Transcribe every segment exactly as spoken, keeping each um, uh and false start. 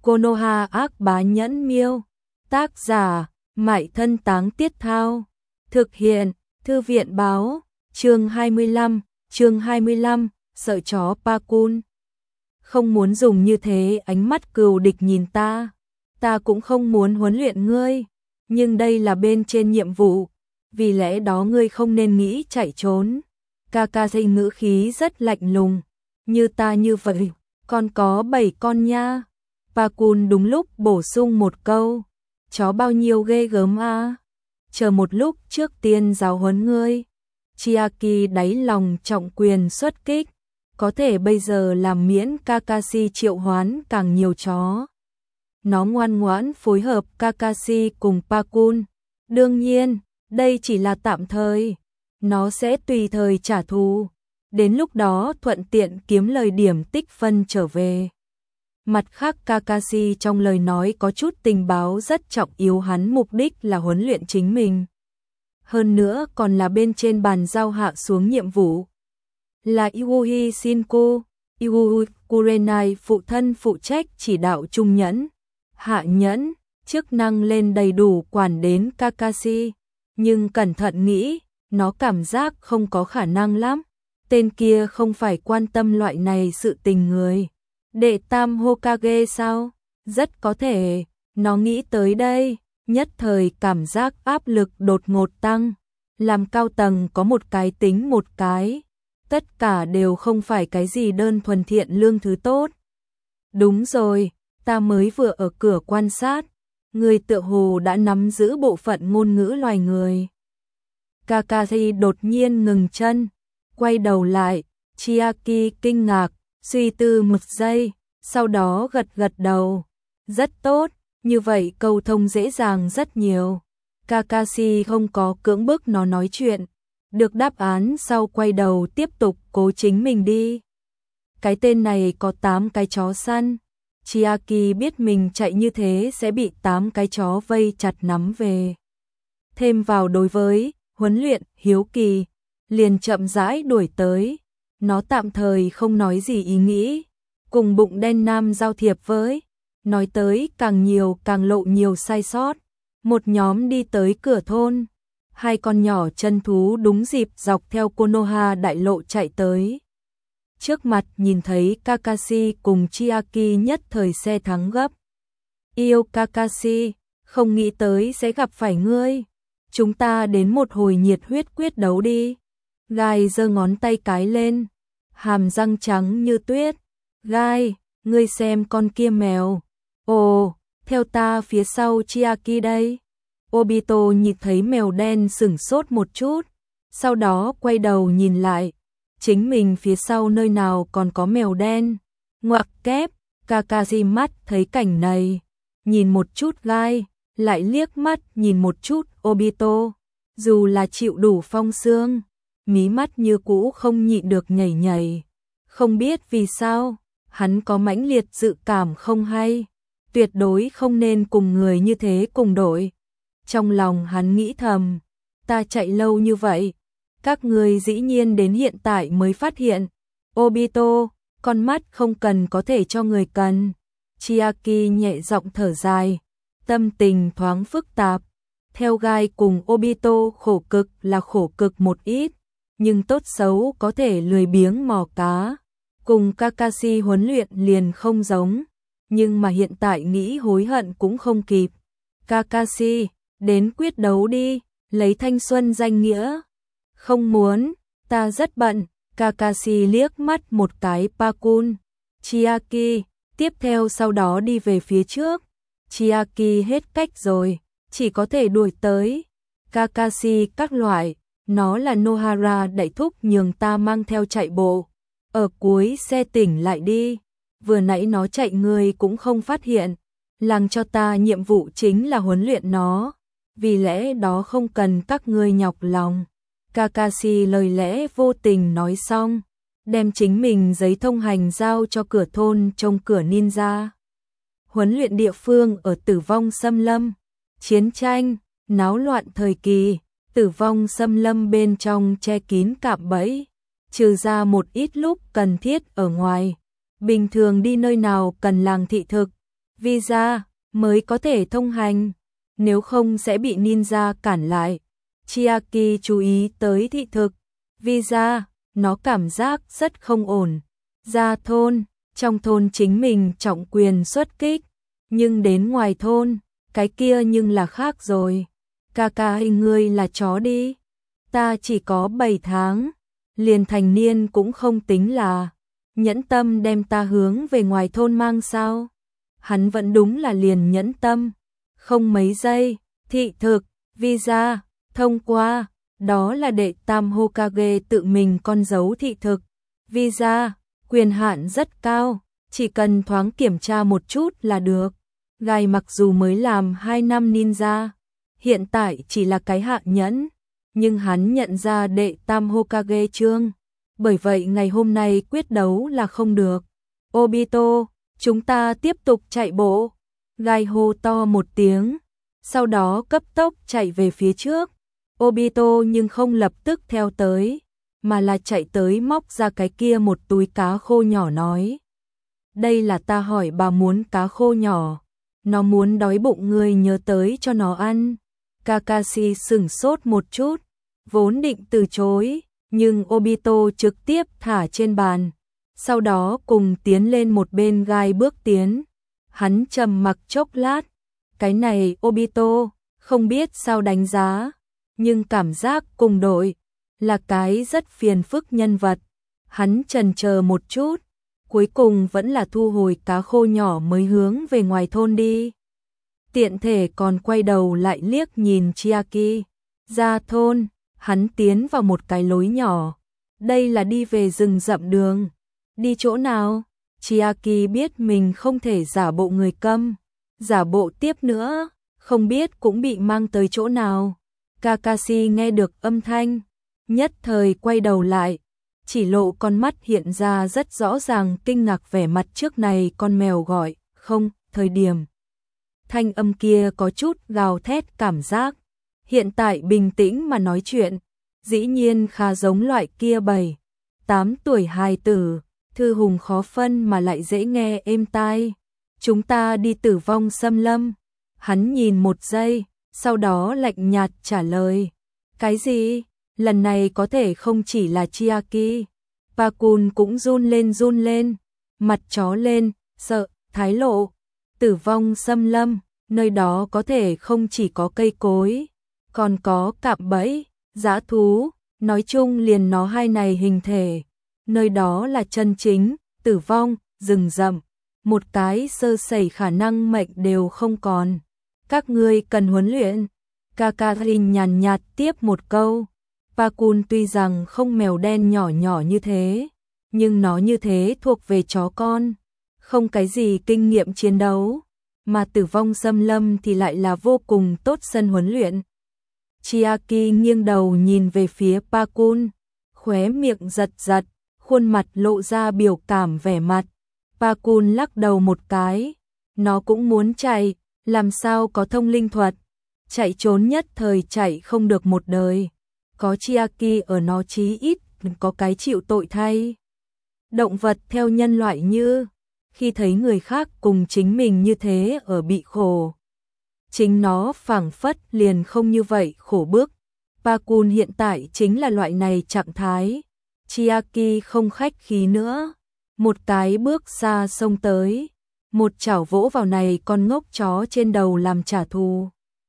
Konoha ác bá nhẫn miêu. Tác giả, Mại Thân Táng Tiết Thao. Thực hiện, Thư viện báo. Chương hai mươi lăm, chương hai mươi lăm, sợ chó Pakun. Không muốn dùng như thế ánh mắt cừu địch nhìn ta. Ta cũng không muốn huấn luyện ngươi, nhưng đây là bên trên nhiệm vụ, vì lẽ đó ngươi không nên nghĩ chạy trốn. Kakashi ngữ khí rất lạnh lùng, như ta như vậy, còn có bảy con nha. Pakun đúng lúc bổ sung một câu, chó bao nhiêu ghê gớm a. Chờ một lúc, trước tiên giáo huấn ngươi. Chiaki đáy lòng trọng quyền xuất kích, có thể bây giờ làm miễn Kakashi triệu hoán càng nhiều chó. Nó ngoan ngoãn phối hợp Kakashi cùng Pakun. Đương nhiên, đây chỉ là tạm thời, nó sẽ tùy thời trả thù, đến lúc đó thuận tiện kiếm lời điểm tích phân trở về. Mặt khác, Kakashi trong lời nói có chút tình báo rất trọng yếu, hắn mục đích là huấn luyện chính mình. Hơn nữa còn là bên trên bàn giao hạ xuống nhiệm vụ. Là Yui Shinku, Yui Kurenai phụ thân phụ trách chỉ đạo trung nhẫn, hạ nhẫn, chức năng lên đầy đủ quản đến Kakashi. Nhưng cẩn thận nghĩ, nó cảm giác không có khả năng lắm. Tên kia không phải quan tâm loại này sự tình người. Đệ tam Hokage sao? Rất có thể, nó nghĩ tới đây, nhất thời cảm giác áp lực đột ngột tăng. Làm cao tầng có một cái tính một cái, tất cả đều không phải cái gì đơn thuần thiện lương thứ tốt. Đúng rồi, ta mới vừa ở cửa quan sát, người tựa hồ đã nắm giữ bộ phận ngôn ngữ loài người. Kakashi đột nhiên ngừng chân, quay đầu lại, Chiaki kinh ngạc, suy tư một giây, sau đó gật gật đầu. Rất tốt, như vậy câu thông dễ dàng rất nhiều. Kakashi không có cưỡng bức nó nói chuyện, được đáp án sau quay đầu tiếp tục cố chính mình đi. Cái tên này có tám cái chó săn. Chiaki biết mình chạy như thế sẽ bị tám cái chó vây chặt nắm về. Thêm vào đối với huấn luyện hiếu kỳ, liền chậm rãi đuổi tới. Nó tạm thời không nói gì ý nghĩ, cùng bụng đen nam giao thiệp với. Nói tới càng nhiều càng lộ nhiều sai sót. Một nhóm đi tới cửa thôn, hai con nhỏ chân thú đúng dịp dọc theo Konoha đại lộ chạy tới. Trước mặt nhìn thấy Kakashi cùng Chiaki nhất thời xe thắng gấp. Yêu Kakashi, không nghĩ tới sẽ gặp phải ngươi. Chúng ta đến một hồi nhiệt huyết quyết đấu đi. Gai giơ ngón tay cái lên, hàm răng trắng như tuyết. Gai, ngươi xem con kia mèo. Ồ, theo ta phía sau Chiaki đây. Obito nhìn thấy mèo đen sửng sốt một chút, sau đó quay đầu nhìn lại. Chính mình phía sau nơi nào còn có mèo đen. Ngoặc kép, Kakashi mắt thấy cảnh này, nhìn một chút Gai, lại liếc mắt nhìn một chút Obito. Dù là chịu đủ phong sương, mí mắt như cũ không nhịn được nhảy nhảy. Không biết vì sao, hắn có mãnh liệt dự cảm không hay. Tuyệt đối không nên cùng người như thế cùng đội. Trong lòng hắn nghĩ thầm, ta chạy lâu như vậy, các người dĩ nhiên đến hiện tại mới phát hiện. Obito, con mắt không cần có thể cho người cần. Chiaki nhẹ giọng thở dài, tâm tình thoáng phức tạp. Theo Gai cùng Obito khổ cực là khổ cực một ít, nhưng tốt xấu có thể lười biếng mò cá. Cùng Kakashi huấn luyện liền không giống, nhưng mà hiện tại nghĩ hối hận cũng không kịp. Kakashi, đến quyết đấu đi, lấy thanh xuân danh nghĩa. Không muốn, ta rất bận. Kakashi liếc mắt một cái Pakun, Chiaki, tiếp theo sau đó đi về phía trước. Chiaki hết cách rồi, chỉ có thể đuổi tới. Kakashi các loại, nó là Nohara đẩy thúc nhường ta mang theo chạy bộ. Ở cuối xe tỉnh lại đi, vừa nãy nó chạy người cũng không phát hiện. Làng cho ta nhiệm vụ chính là huấn luyện nó, vì lẽ đó không cần các ngươi nhọc lòng. Kakashi lời lẽ vô tình nói xong, đem chính mình giấy thông hành giao cho cửa thôn trông cửa ninja. Huấn luyện địa phương ở Tử Vong Xâm Lâm. Chiến tranh, náo loạn thời kỳ, Tử Vong Xâm Lâm bên trong che kín cạm bẫy, trừ ra một ít lúc cần thiết ở ngoài. Bình thường đi nơi nào cần làng thị thực, visa mới có thể thông hành, nếu không sẽ bị ninja cản lại. Chiaki chú ý tới thị thực, visa, nó cảm giác rất không ổn. Ra thôn, trong thôn chính mình trọng quyền xuất kích, nhưng đến ngoài thôn, cái kia nhưng là khác rồi. Ca ca hình ngươi là chó đi, ta chỉ có bảy tháng, liền thành niên cũng không tính là, nhẫn tâm đem ta hướng về ngoài thôn mang sao. Hắn vẫn đúng là liền nhẫn tâm, không mấy giây, thị thực, visa, thông qua, đó là đệ tam Hokage tự mình con dấu thị thực, visa, quyền hạn rất cao, chỉ cần thoáng kiểm tra một chút là được. Gai mặc dù mới làm hai năm ninja, hiện tại chỉ là cái hạ nhẫn, nhưng hắn nhận ra đệ tam Hokage chương, bởi vậy ngày hôm nay quyết đấu là không được. Obito, chúng ta tiếp tục chạy bộ. Gai hô to một tiếng, sau đó cấp tốc chạy về phía trước. Obito nhưng không lập tức theo tới, mà là chạy tới móc ra cái kia một túi cá khô nhỏ nói. Đây là ta hỏi bà muốn cá khô nhỏ, nó muốn đói bụng người nhớ tới cho nó ăn. Kakashi sửng sốt một chút, vốn định từ chối, nhưng Obito trực tiếp thả trên bàn, sau đó cùng tiến lên một bên gai bước tiến. Hắn trầm mặc chốc lát, cái này Obito, không biết sao đánh giá, nhưng cảm giác cùng đội, là cái rất phiền phức nhân vật. Hắn chần chờ một chút, cuối cùng vẫn là thu hồi cá khô nhỏ mới hướng về ngoài thôn đi. Tiện thể còn quay đầu lại liếc nhìn Chiaki. Ra thôn, hắn tiến vào một cái lối nhỏ. Đây là đi về rừng rậm đường. Đi chỗ nào? Chiaki biết mình không thể giả bộ người câm. Giả bộ tiếp nữa, không biết cũng bị mang tới chỗ nào. Kakashi nghe được âm thanh, nhất thời quay đầu lại, chỉ lộ con mắt hiện ra rất rõ ràng kinh ngạc vẻ mặt trước này con mèo gọi, không, thời điểm. Thanh âm kia có chút gào thét cảm giác, hiện tại bình tĩnh mà nói chuyện, dĩ nhiên khá giống loại kia bảy, tám tuổi hài tử, thư hùng khó phân mà lại dễ nghe êm tai. Chúng ta đi Tử Vong Xâm Lâm. Hắn nhìn một giây, sau đó lạnh nhạt trả lời. Cái gì? Lần này có thể không chỉ là Chiaki. Pakun cũng run lên run lên, mặt chó lên, sợ, thái lộ. Tử Vong Xâm Lâm, nơi đó có thể không chỉ có cây cối, còn có cạm bẫy, dã thú, nói chung liền nó hai này hình thể. Nơi đó là chân chính, tử vong, rừng rậm, một cái sơ sẩy khả năng mệnh đều không còn. Các ngươi cần huấn luyện. Kakarin nhàn nhạt tiếp một câu. Pakun tuy rằng không mèo đen nhỏ nhỏ như thế, nhưng nó như thế thuộc về chó con, không cái gì kinh nghiệm chiến đấu, mà Tử Vong Xâm Lâm thì lại là vô cùng tốt sân huấn luyện. Chiaki nghiêng đầu nhìn về phía Pakun, khóe miệng giật giật, khuôn mặt lộ ra biểu cảm vẻ mặt. Pakun lắc đầu một cái, nó cũng muốn chạy, làm sao có thông linh thuật, chạy trốn nhất thời chạy không được một đời. Có Chiaki ở nó chí ít có cái chịu tội thay. Động vật theo nhân loại như, khi thấy người khác cùng chính mình như thế ở bị khổ, chính nó phảng phất liền không như vậy khổ bức. Pakun hiện tại chính là loại này trạng thái. Chiaki không khách khí nữa, một cái bước xa xông tới, một chảo vỗ vào này con ngốc chó trên đầu làm trả thù.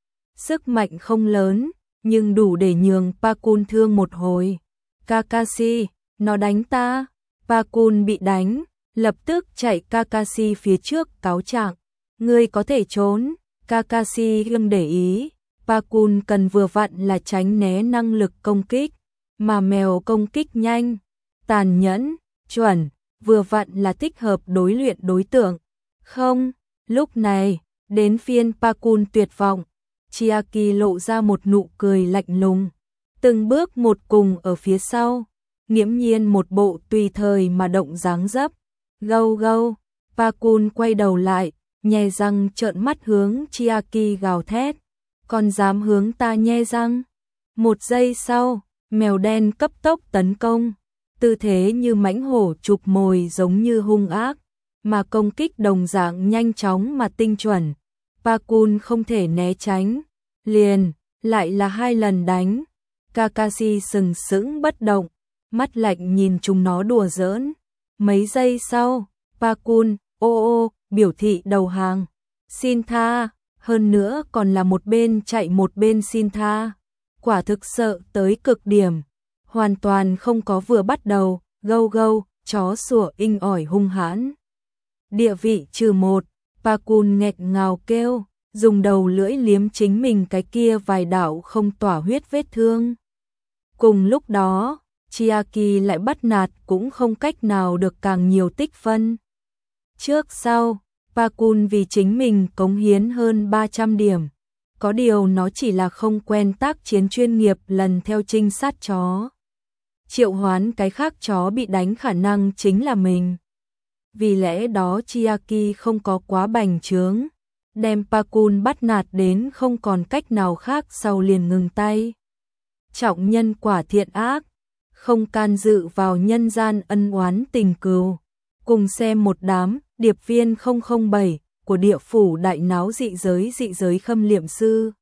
Sức mạnh không lớn, nhưng đủ để nhường Pakun thương một hồi. Kakashi, nó đánh ta. Pakun bị đánh, lập tức chạy Kakashi phía trước cáo trạng. Ngươi có thể trốn. Kakashi không để ý. Pakun cần vừa vặn là tránh né năng lực công kích, mà mèo công kích nhanh, tàn nhẫn, chuẩn, vừa vặn là thích hợp đối luyện đối tượng. Không, lúc này, đến phiên Pakun tuyệt vọng. Chiaki lộ ra một nụ cười lạnh lùng, từng bước một cùng ở phía sau, nghiễm nhiên một bộ tùy thời mà động dáng dấp. Gâu gâu, Pakun quay đầu lại, nhe răng trợn mắt hướng Chiaki gào thét. Còn dám hướng ta nhe răng? Một giây sau, mèo đen cấp tốc tấn công, tư thế như mãnh hổ chụp mồi giống như hung ác. mà công kích đồng dạng nhanh chóng mà tinh chuẩn. Pakun không thể né tránh, liền, lại là hai lần đánh. Kakashi sừng sững bất động, mắt lạnh nhìn chúng nó đùa giỡn. Mấy giây sau, Pakun, ô ô, biểu thị đầu hàng. Xin tha, hơn nữa còn là một bên chạy một bên xin tha. Quả thực sợ tới cực điểm, hoàn toàn không có vừa bắt đầu, gâu gâu, chó sủa inh ỏi hung hãn. Địa vị trừ một, Pakun nghẹt ngào kêu, dùng đầu lưỡi liếm chính mình cái kia vài đạo không tỏa huyết vết thương. Cùng lúc đó, Chiaki lại bắt nạt cũng không cách nào được càng nhiều tích phân. Trước sau, Pakun vì chính mình cống hiến hơn ba trăm điểm. Có điều nó chỉ là không quen tác chiến chuyên nghiệp lần theo trinh sát chó. Triệu hoán cái khác chó bị đánh khả năng chính là mình. Vì lẽ đó Chiaki không có quá bành trướng, đem Pakun bắt nạt đến không còn cách nào khác sau liền ngừng tay. Trọng nhân quả thiện ác, không can dự vào nhân gian ân oán tình cừu. Cùng xem một đám điệp viên không không bảy của địa phủ đại náo dị giới dị giới khâm liệm sư.